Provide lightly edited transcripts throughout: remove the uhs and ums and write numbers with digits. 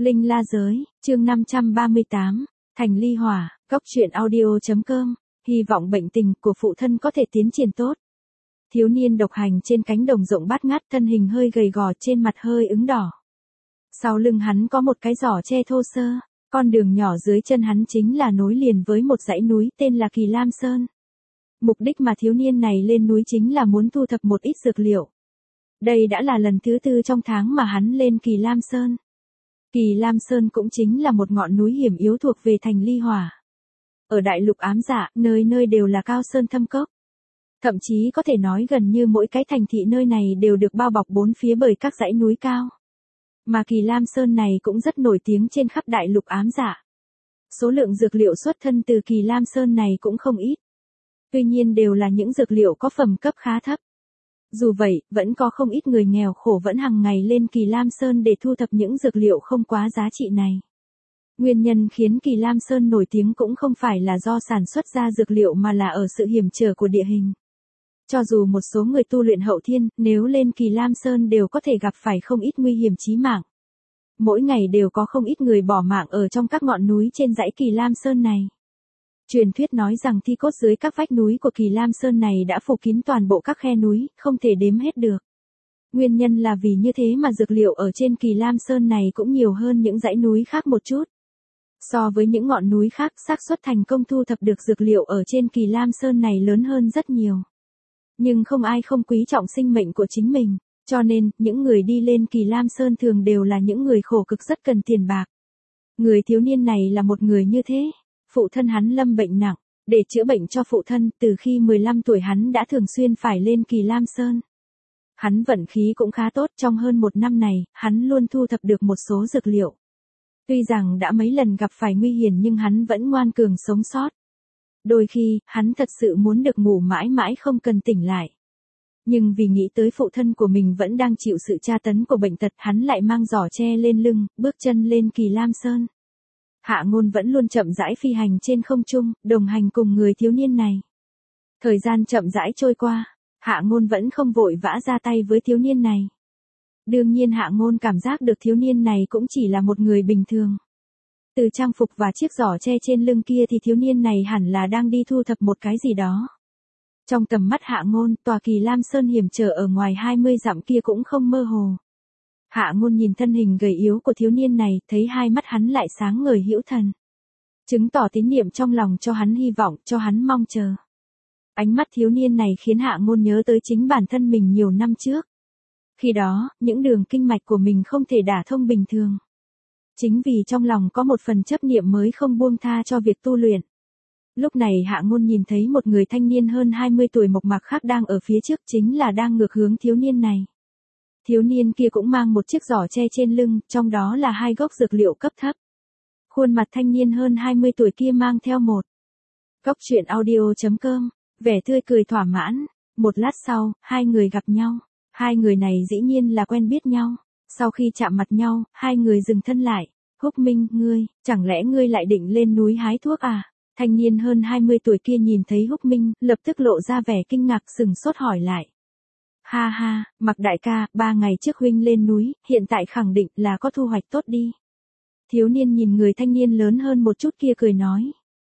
Linh La Giới, chương 538, Thành Ly Hỏa, Góc Chuyện Audio.com, hy vọng bệnh tình của phụ thân có thể tiến triển tốt. Thiếu niên độc hành trên cánh đồng rộng bát ngát, thân hình hơi gầy gò, trên mặt hơi ửng đỏ. Sau lưng hắn có một cái giỏ tre thô sơ, con đường nhỏ dưới chân hắn chính là nối liền với một dãy núi tên là Kỳ Lam Sơn. Mục đích mà thiếu niên này lên núi chính là muốn thu thập một ít dược liệu. Đây đã là lần thứ 4 trong tháng mà hắn lên Kỳ Lam Sơn. Kỳ Lam Sơn cũng chính là một ngọn núi hiểm yếu thuộc về thành Ly Hỏa. Ở đại lục ám dạ, nơi nơi đều là cao sơn thâm cốc. Thậm chí có thể nói gần như mỗi cái thành thị nơi này đều được bao bọc bốn phía bởi các dãy núi cao. Mà Kỳ Lam Sơn này cũng rất nổi tiếng trên khắp đại lục ám dạ. Số lượng dược liệu xuất thân từ Kỳ Lam Sơn này cũng không ít. Tuy nhiên đều là những dược liệu có phẩm cấp khá thấp. Dù vậy, vẫn có không ít người nghèo khổ vẫn hàng ngày lên Kỳ Lam Sơn để thu thập những dược liệu không quá giá trị này. Nguyên nhân khiến Kỳ Lam Sơn nổi tiếng cũng không phải là do sản xuất ra dược liệu mà là ở sự hiểm trở của địa hình. Cho dù một số người tu luyện hậu thiên, nếu lên Kỳ Lam Sơn đều có thể gặp phải không ít nguy hiểm chí mạng. Mỗi ngày đều có không ít người bỏ mạng ở trong các ngọn núi trên dãy Kỳ Lam Sơn này. Truyền thuyết nói rằng thi cốt dưới các vách núi của Kỳ Lam Sơn này đã phủ kín toàn bộ các khe núi, không thể đếm hết được. Nguyên nhân là vì như thế mà dược liệu ở trên Kỳ Lam Sơn này cũng nhiều hơn những dãy núi khác một chút. So với những ngọn núi khác, xác suất thành công thu thập được dược liệu ở trên Kỳ Lam Sơn này lớn hơn rất nhiều. Nhưng không ai không quý trọng sinh mệnh của chính mình, cho nên, những người đi lên Kỳ Lam Sơn thường đều là những người khổ cực rất cần tiền bạc. Người thiếu niên này là một người như thế. Phụ thân hắn lâm bệnh nặng, để chữa bệnh cho phụ thân, từ khi 15 tuổi hắn đã thường xuyên phải lên Kỳ Lam Sơn. Hắn vận khí cũng khá tốt, trong hơn một năm này, hắn luôn thu thập được một số dược liệu. Tuy rằng đã mấy lần gặp phải nguy hiểm nhưng hắn vẫn ngoan cường sống sót. Đôi khi, hắn thật sự muốn được ngủ mãi mãi không cần tỉnh lại. Nhưng vì nghĩ tới phụ thân của mình vẫn đang chịu sự tra tấn của bệnh tật, hắn lại mang giỏ tre lên lưng, bước chân lên Kỳ Lam Sơn. Hạ Ngôn vẫn luôn chậm rãi phi hành trên không trung, đồng hành cùng người thiếu niên này. Thời gian chậm rãi trôi qua, Hạ Ngôn vẫn không vội vã ra tay với thiếu niên này. Đương nhiên Hạ Ngôn cảm giác được thiếu niên này cũng chỉ là một người bình thường. Từ trang phục và chiếc giỏ tre trên lưng kia thì thiếu niên này hẳn là đang đi thu thập một cái gì đó. Trong tầm mắt Hạ Ngôn, tòa Kỳ Lam Sơn hiểm trở ở ngoài 20 dặm kia cũng không mơ hồ. Hạ Ngôn nhìn thân hình gầy yếu của thiếu niên này, thấy hai mắt hắn lại sáng ngời hữu thần. Chứng tỏ tín niệm trong lòng cho hắn hy vọng, cho hắn mong chờ. Ánh mắt thiếu niên này khiến Hạ Ngôn nhớ tới chính bản thân mình nhiều năm trước. Khi đó, những đường kinh mạch của mình không thể đả thông bình thường. Chính vì trong lòng có một phần chấp niệm mới không buông tha cho việc tu luyện. Lúc này Hạ Ngôn nhìn thấy một người thanh niên hơn 20 tuổi mộc mạc khác đang ở phía trước, chính là đang ngược hướng thiếu niên này. Thiếu niên kia cũng mang một chiếc giỏ tre trên lưng, trong đó là 2 gốc dược liệu cấp thấp. Khuôn mặt thanh niên hơn 20 tuổi kia mang theo một Góc Chuyện Audio.com, vẻ tươi cười thỏa mãn. Một lát sau, hai người gặp nhau. Hai người này dĩ nhiên là quen biết nhau. Sau khi chạm mặt nhau, hai người dừng thân lại. Húc Minh, ngươi, chẳng lẽ ngươi lại định lên núi hái thuốc à? Thanh niên hơn 20 tuổi kia nhìn thấy Húc Minh, lập tức lộ ra vẻ kinh ngạc sừng sốt hỏi lại. Ha ha, Mạc đại ca, 3 ngày trước huynh lên núi, hiện tại khẳng định là có thu hoạch tốt đi. Thiếu niên nhìn người thanh niên lớn hơn một chút kia cười nói.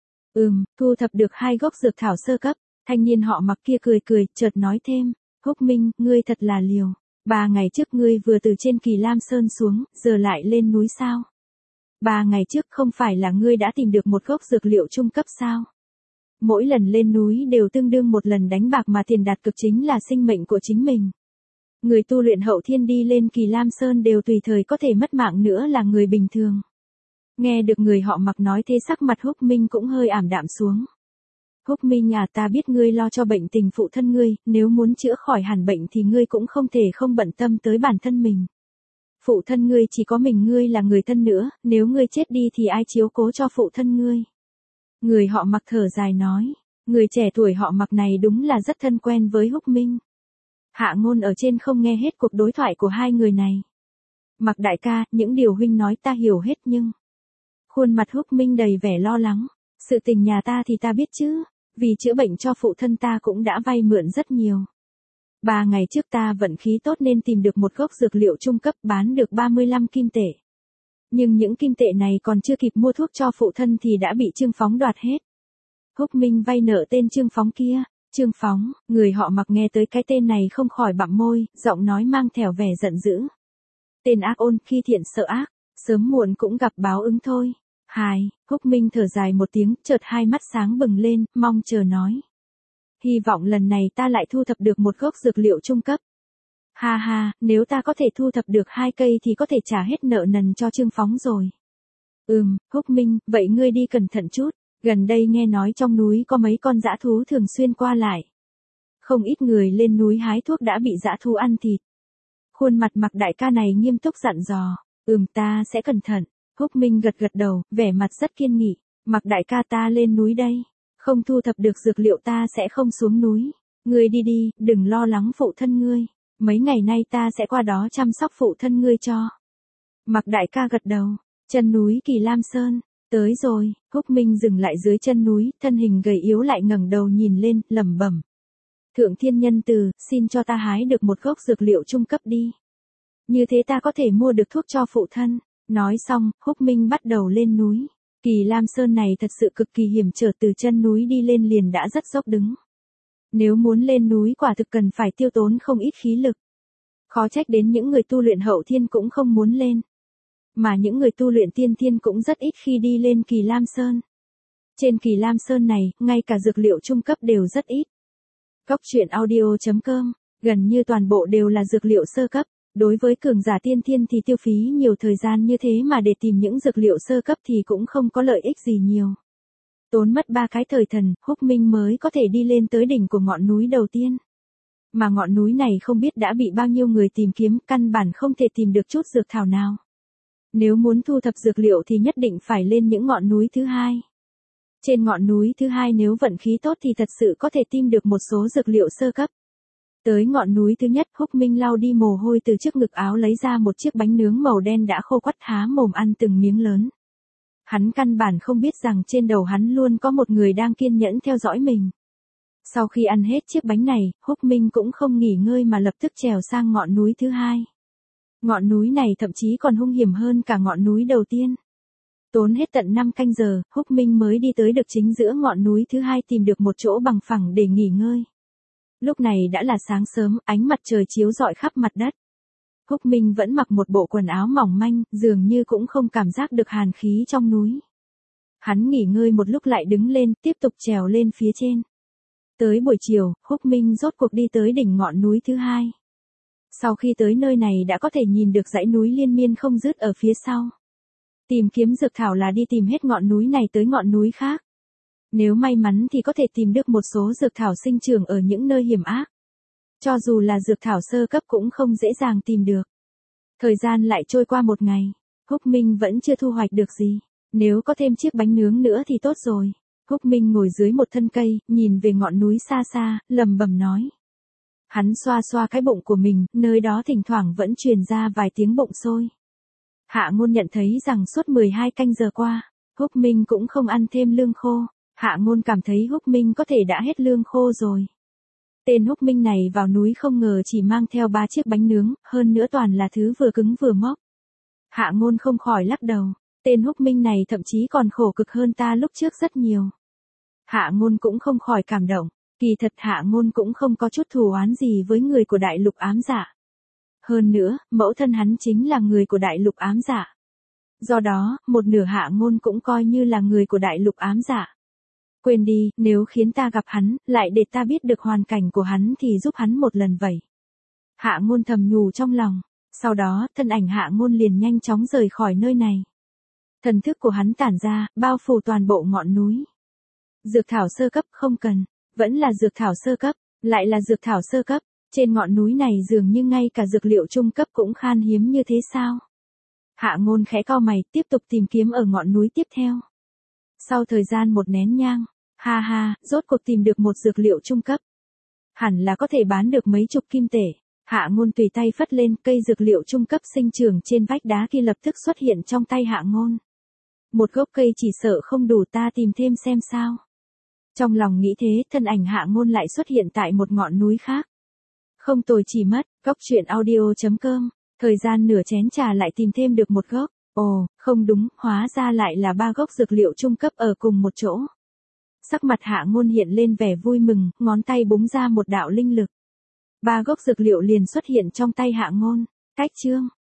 Thu thập được 2 gốc dược thảo sơ cấp. Thanh niên họ Mạc kia cười cười, chợt nói thêm. Húc Minh, ngươi thật là liều. 3 ngày trước ngươi vừa từ trên Kỳ Lam Sơn xuống, giờ lại lên núi sao? 3 ngày trước không phải là ngươi đã tìm được một gốc dược liệu trung cấp sao? Mỗi lần lên núi đều tương đương một lần đánh bạc mà tiền đặt cược chính là sinh mệnh của chính mình. Người tu luyện hậu thiên đi lên Kỳ Lam Sơn đều tùy thời có thể mất mạng nữa là người bình thường. Nghe được người họ Mạc nói thế sắc mặt Húc Minh cũng hơi ảm đạm xuống. Húc Minh à, ta biết ngươi lo cho bệnh tình phụ thân ngươi, nếu muốn chữa khỏi hẳn bệnh thì ngươi cũng không thể không bận tâm tới bản thân mình. Phụ thân ngươi chỉ có mình ngươi là người thân nữa, nếu ngươi chết đi thì ai chiếu cố cho phụ thân ngươi? Người họ Mạc thở dài nói, người trẻ tuổi họ Mạc này đúng là rất thân quen với Húc Minh. Hạ Ngôn ở trên không nghe hết cuộc đối thoại của hai người này. Mạc đại ca, những điều huynh nói ta hiểu hết nhưng... Khuôn mặt Húc Minh đầy vẻ lo lắng. Sự tình nhà ta thì ta biết chứ, vì chữa bệnh cho phụ thân ta cũng đã vay mượn rất nhiều. 3 ngày trước ta vận khí tốt nên tìm được một gốc dược liệu trung cấp bán được 35 kim tệ. Nhưng những kim tệ này còn chưa kịp mua thuốc cho phụ thân thì đã bị Trương Phóng đoạt hết. Húc Minh vay nợ tên Trương Phóng kia. Trương Phóng, người họ Mặc nghe tới cái tên này không khỏi bặm môi, giọng nói mang theo vẻ giận dữ. Tên ác ôn, khi thiện sợ ác, sớm muộn cũng gặp báo ứng thôi. Hài, Húc Minh thở dài một tiếng, chợt hai mắt sáng bừng lên, mong chờ nói. Hy vọng lần này ta lại thu thập được một gốc dược liệu trung cấp. Ha ha, nếu ta có thể thu thập được 2 cây thì có thể trả hết nợ nần cho Trương Phóng rồi. Húc Minh, vậy ngươi đi cẩn thận chút, gần đây nghe nói trong núi có mấy con dã thú thường xuyên qua lại. Không ít người lên núi hái thuốc đã bị dã thú ăn thịt. Khuôn mặt Mặc đại ca này nghiêm túc dặn dò. Ta sẽ cẩn thận. Húc Minh gật gật đầu, vẻ mặt rất kiên nghị. Mặc đại ca, ta lên núi đây. Không thu thập được dược liệu ta sẽ không xuống núi. Ngươi đi đi, đừng lo lắng phụ thân ngươi. Mấy ngày nay ta sẽ qua đó chăm sóc phụ thân ngươi cho. Mặc đại ca gật đầu. Chân núi Kỳ Lam Sơn. Tới rồi. Húc Minh dừng lại dưới chân núi, thân hình gầy yếu lại ngẩng đầu nhìn lên, lẩm bẩm. Thượng thiên nhân từ, xin cho ta hái được một gốc dược liệu trung cấp đi. Như thế ta có thể mua được thuốc cho phụ thân. Nói xong, Húc Minh bắt đầu lên núi. Kỳ Lam Sơn này thật sự cực kỳ hiểm trở, từ chân núi đi lên liền đã rất dốc đứng. Nếu muốn lên núi quả thực cần phải tiêu tốn không ít khí lực. Khó trách đến những người tu luyện hậu thiên cũng không muốn lên. Mà những người tu luyện tiên thiên cũng rất ít khi đi lên Kỳ Lam Sơn. Trên Kỳ Lam Sơn này, ngay cả dược liệu trung cấp đều rất ít. Cốc truyện audio.com, gần như toàn bộ đều là dược liệu sơ cấp. Đối với cường giả tiên thiên thì tiêu phí nhiều thời gian như thế mà để tìm những dược liệu sơ cấp thì cũng không có lợi ích gì nhiều. Tốn mất 3 cái thời thần, Húc Minh mới có thể đi lên tới đỉnh của ngọn núi đầu tiên. Mà ngọn núi này không biết đã bị bao nhiêu người tìm kiếm, căn bản không thể tìm được chút dược thảo nào. Nếu muốn thu thập dược liệu thì nhất định phải lên những ngọn núi thứ hai. Trên ngọn núi thứ hai nếu vận khí tốt thì thật sự có thể tìm được một số dược liệu sơ cấp. Tới ngọn núi thứ nhất, Húc Minh lau đi mồ hôi từ trước ngực áo, lấy ra một chiếc bánh nướng màu đen đã khô quắt, há mồm ăn từng miếng lớn. Hắn căn bản không biết rằng trên đầu hắn luôn có một người đang kiên nhẫn theo dõi mình. Sau khi ăn hết chiếc bánh này, Húc Minh cũng không nghỉ ngơi mà lập tức trèo sang ngọn núi thứ hai. Ngọn núi này thậm chí còn hung hiểm hơn cả ngọn núi đầu tiên. Tốn hết tận 5 canh giờ, Húc Minh mới đi tới được chính giữa ngọn núi thứ hai, tìm được một chỗ bằng phẳng để nghỉ ngơi. Lúc này đã là sáng sớm, ánh mặt trời chiếu rọi khắp mặt đất. Húc Minh vẫn mặc một bộ quần áo mỏng manh, dường như cũng không cảm giác được hàn khí trong núi. Hắn nghỉ ngơi một lúc lại đứng lên, tiếp tục trèo lên phía trên. Tới buổi chiều, Húc Minh rốt cuộc đi tới đỉnh ngọn núi thứ hai. Sau khi tới nơi này đã có thể nhìn được dãy núi liên miên không dứt ở phía sau. Tìm kiếm dược thảo là đi tìm hết ngọn núi này tới ngọn núi khác. Nếu may mắn thì có thể tìm được một số dược thảo sinh trưởng ở những nơi hiểm ác. Cho dù là dược thảo sơ cấp cũng không dễ dàng tìm được. Thời gian lại trôi qua một ngày, Húc Minh vẫn chưa thu hoạch được gì. Nếu có thêm chiếc bánh nướng nữa thì tốt rồi. Húc Minh ngồi dưới một thân cây, nhìn về ngọn núi xa xa, lẩm bẩm nói. Hắn xoa xoa cái bụng của mình, nơi đó thỉnh thoảng vẫn truyền ra vài tiếng bụng sôi. Hạ Ngôn nhận thấy rằng suốt 12 canh giờ qua, Húc Minh cũng không ăn thêm lương khô. Hạ Ngôn cảm thấy Húc Minh có thể đã hết lương khô rồi. Tên Húc Minh này vào núi không ngờ chỉ mang theo 3 chiếc bánh nướng, hơn nữa toàn là thứ vừa cứng vừa mốc. Hạ Ngôn không khỏi lắc đầu, tên Húc Minh này thậm chí còn khổ cực hơn ta lúc trước rất nhiều. Hạ Ngôn cũng không khỏi cảm động, kỳ thật Hạ Ngôn cũng không có chút thù oán gì với người của Đại Lục Ám Dạ. Hơn nữa, mẫu thân hắn chính là người của Đại Lục Ám Dạ. Do đó, một nửa Hạ Ngôn cũng coi như là người của Đại Lục Ám Dạ. Quên đi, nếu khiến ta gặp hắn, lại để ta biết được hoàn cảnh của hắn thì giúp hắn một lần vậy. Hạ Ngôn thầm nhủ trong lòng, sau đó, thân ảnh Hạ Ngôn liền nhanh chóng rời khỏi nơi này. Thần thức của hắn tản ra, bao phủ toàn bộ ngọn núi. Dược thảo sơ cấp không cần, vẫn là dược thảo sơ cấp, lại là dược thảo sơ cấp, trên ngọn núi này dường như ngay cả dược liệu trung cấp cũng khan hiếm như thế sao? Hạ Ngôn khẽ cau mày, tiếp tục tìm kiếm ở ngọn núi tiếp theo. Sau thời gian một nén nhang, ha ha, rốt cuộc tìm được một dược liệu trung cấp. Hẳn là có thể bán được mấy chục kim tệ. Hạ Ngôn tùy tay phất lên, cây dược liệu trung cấp sinh trưởng trên vách đá kia lập tức xuất hiện trong tay Hạ Ngôn. Một gốc cây chỉ sợ không đủ, ta tìm thêm xem sao. Trong lòng nghĩ thế, thân ảnh Hạ Ngôn lại xuất hiện tại một ngọn núi khác. Không tồi, chỉ mất, cốc truyện audio.com, thời gian nửa chén trà lại tìm thêm được một gốc. Ồ, không đúng, hóa ra lại là 3 gốc dược liệu trung cấp ở cùng một chỗ. Sắc mặt Hạ Ngôn hiện lên vẻ vui mừng, ngón tay búng ra một đạo linh lực. 3 gốc dược liệu liền xuất hiện trong tay Hạ Ngôn. Cách chương